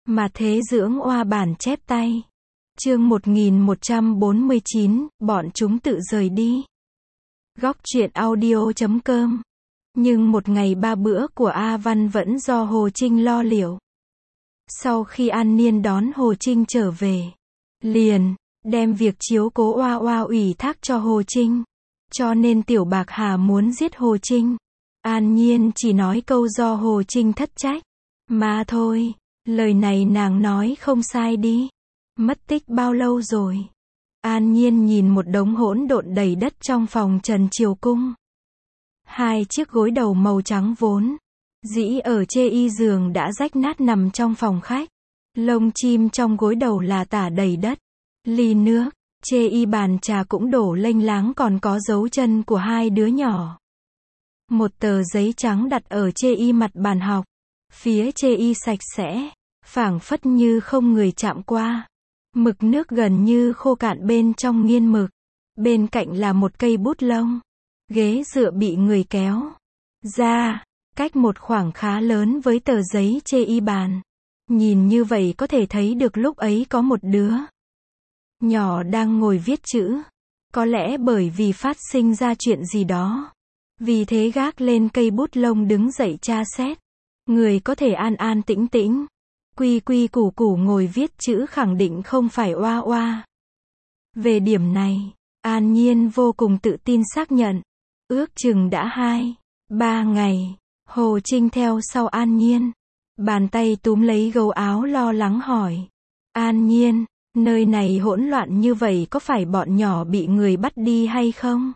Mà thế dưỡng oa bản chép tay. Chương 1149, bọn chúng tự rời đi. Góc truyện audio.com. Nhưng một ngày 3 bữa của A Văn vẫn do Hồ Trinh lo liệu. Sau khi An Niên đón Hồ Trinh trở về, liền đem việc chiếu cố oa oa ủy thác cho Hồ Trinh. Cho nên Tiểu Bạc Hà muốn giết Hồ Trinh. An Nhiên chỉ nói câu do Hồ Trinh thất trách mà thôi. Lời này nàng nói không sai đi. Mất tích bao lâu rồi? An Nhiên nhìn một đống hỗn độn đầy đất trong phòng Trần Triều Cung. 2 chiếc gối đầu màu trắng vốn dĩ ở chê y giường đã rách nát nằm trong phòng khách. Lông chim trong gối đầu là tả đầy đất. Ly nước, chê y bàn trà cũng đổ lênh láng, còn có dấu chân của 2 đứa nhỏ. Một tờ giấy trắng đặt ở chê y mặt bàn học. Phía chê y sạch sẽ, phảng phất như không người chạm qua. Mực nước gần như khô cạn bên trong nghiên mực. Bên cạnh là một cây bút lông. Ghế dựa bị người kéo ra, cách một khoảng khá lớn với tờ giấy chê y bàn. Nhìn như vậy có thể thấy được lúc ấy có một đứa nhỏ đang ngồi viết chữ. Có lẽ bởi vì phát sinh ra chuyện gì đó, vì thế gác lên cây bút lông đứng dậy tra xét. Người có thể an an tĩnh tĩnh, quy quy củ củ ngồi viết chữ khẳng định không phải oa oa. Về điểm này, An Nhiên vô cùng tự tin xác nhận. Ước chừng đã 2-3 ngày, Hồ Trinh theo sau An Nhiên. Bàn tay túm lấy gấu áo lo lắng hỏi. An Nhiên, nơi này hỗn loạn như vậy có phải bọn nhỏ bị người bắt đi hay không?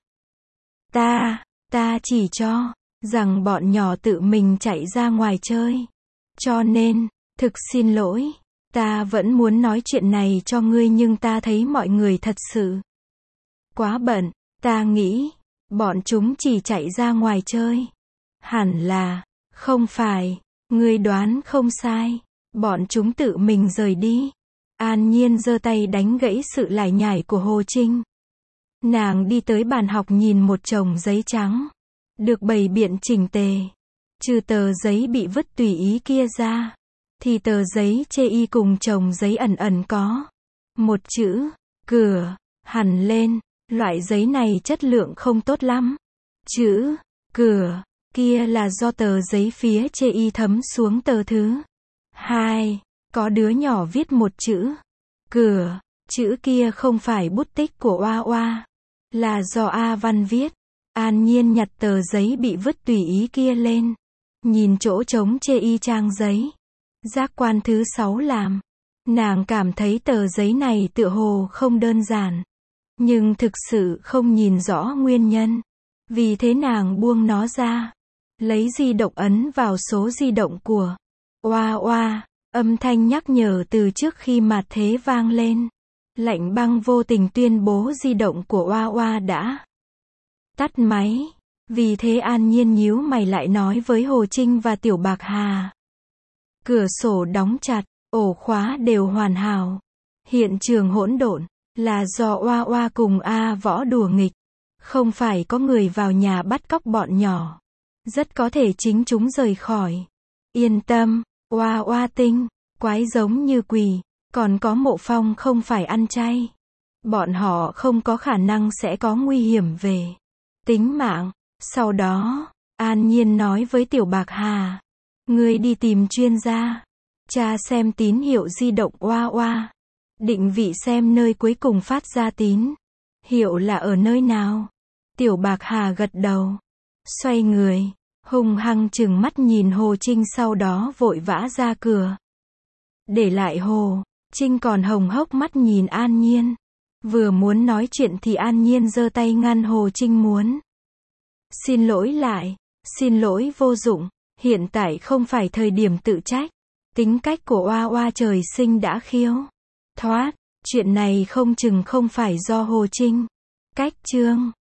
Ta chỉ cho rằng bọn nhỏ tự mình chạy ra ngoài chơi. Cho nên, thực xin lỗi, ta vẫn muốn nói chuyện này cho ngươi nhưng ta thấy mọi người thật sự quá bận. Ta nghĩ, bọn chúng chỉ chạy ra ngoài chơi. Hẳn là, không phải, ngươi đoán không sai, bọn chúng tự mình rời đi. An Nhiên giơ tay đánh gãy sự lải nhải của Hồ Trinh. Nàng đi tới bàn học nhìn một chồng giấy trắng, được bày biện chỉnh tề. Trừ tờ giấy bị vứt tùy ý kia ra, thì tờ giấy chê y cùng chồng giấy ẩn ẩn có một chữ, cửa, hẳn lên. Loại giấy này chất lượng không tốt lắm. Chữ, cửa, kia là do tờ giấy phía chê y thấm xuống tờ thứ 2. Có đứa nhỏ viết một chữ, cửa. Chữ kia không phải bút tích của oa oa, là do A Văn viết. An Nhiên nhặt tờ giấy bị vứt tùy ý kia lên. Nhìn chỗ trống chê y trang giấy. Giác quan thứ 6 làm. Nàng cảm thấy tờ giấy này tựa hồ không đơn giản. Nhưng thực sự không nhìn rõ nguyên nhân. Vì thế nàng buông nó ra. Lấy di động ấn vào số di động của oa oa. Âm thanh nhắc nhở từ trước khi mạt thế vang lên. Lạnh băng vô tình tuyên bố di động của oa oa đã tắt máy. Vì thế An Nhiên nhíu mày lại nói với Hồ Trinh và Tiểu Bạc Hà. Cửa sổ đóng chặt, ổ khóa đều hoàn hảo. Hiện trường hỗn độn là do oa oa cùng A Võ đùa nghịch. Không phải có người vào nhà bắt cóc bọn nhỏ. Rất có thể chính chúng rời khỏi. Yên tâm, oa oa tinh, quái giống như quỷ. Còn có Mộ Phong không phải ăn chay. Bọn họ không có khả năng sẽ có nguy hiểm về tính mạng. Sau đó, An Nhiên nói với Tiểu Bạc Hà. Ngươi đi tìm chuyên gia. Tra xem tín hiệu di động oa oa. Định vị xem nơi cuối cùng phát ra tín hiệu là ở nơi nào. Tiểu Bạc Hà gật đầu. Xoay người, hung hăng trừng mắt nhìn Hồ Trinh, sau đó vội vã ra cửa. Để lại Hồ Trinh còn hồng hốc mắt nhìn An Nhiên. Vừa muốn nói chuyện thì An Nhiên giơ tay ngăn Hồ Trinh muốn. Xin lỗi lại. Xin lỗi vô dụng. Hiện tại không phải thời điểm tự trách. Tính cách của oa oa trời sinh đã khiếu thoát. Chuyện này không chừng không phải do Hồ Trinh cách chương.